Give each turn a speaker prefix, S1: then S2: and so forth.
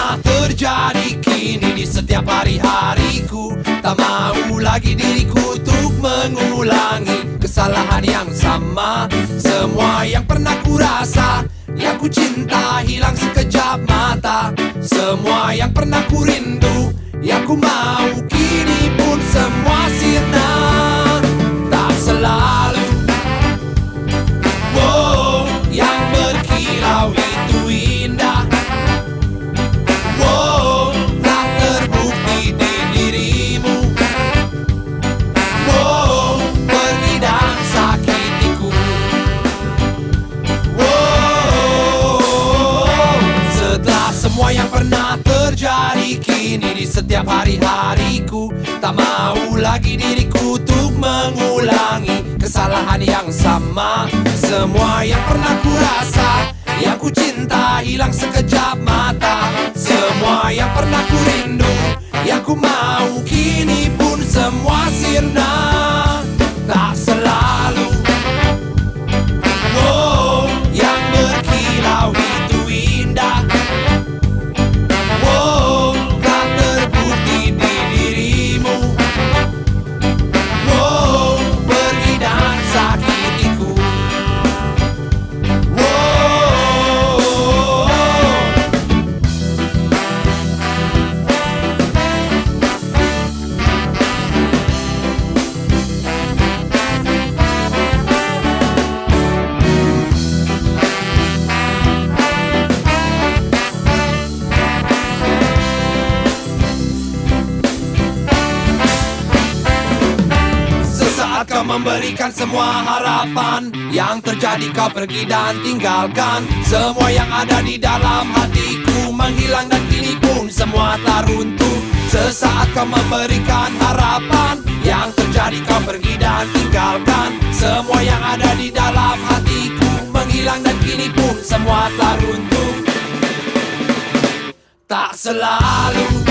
S1: pernah terjadi kini di setiap hari-hariku. Tak mau lagi diriku untuk mengulangi kesalahan yang sama. Semua yang pernah ku rasa, yang ku cinta hilang sekejap mata. Semua yang pernah ku rindu, yang ku mau kini pun semua sirna. Tak selalu wow, yang berkilau itu indah. Wow, tak terbukti di dirimu. Wow, pergi dan sakitiku. Wow, setelah semua yang pernah terjadi kini di setiap hari-hariku. Tak mau lagi diriku untuk mengulangi kesalahan yang sama. Semua yang pernah ku rasa, yang ku cinta hilang sekejap mata. Semua yang pernah ku rindu, yang ku mau kini pun semua sirna. Tak selalu wow, yang berkilau itu indah. Wow, tak terbukti di dirimu. Wow, pergi dan sakitiku. Sesaat kau memberikan semua harapan, yang terjadi kau pergi dan tinggalkan. Semua yang ada di dalam hatiku menghilang dan kini pun semua telah runtuh. Sesaat kau memberikan harapan, yang terjadi kau pergi dan tinggalkan. Semua yang ada di dalam hatiku menghilang dan kini pun semua telah runtuh. Tak selalu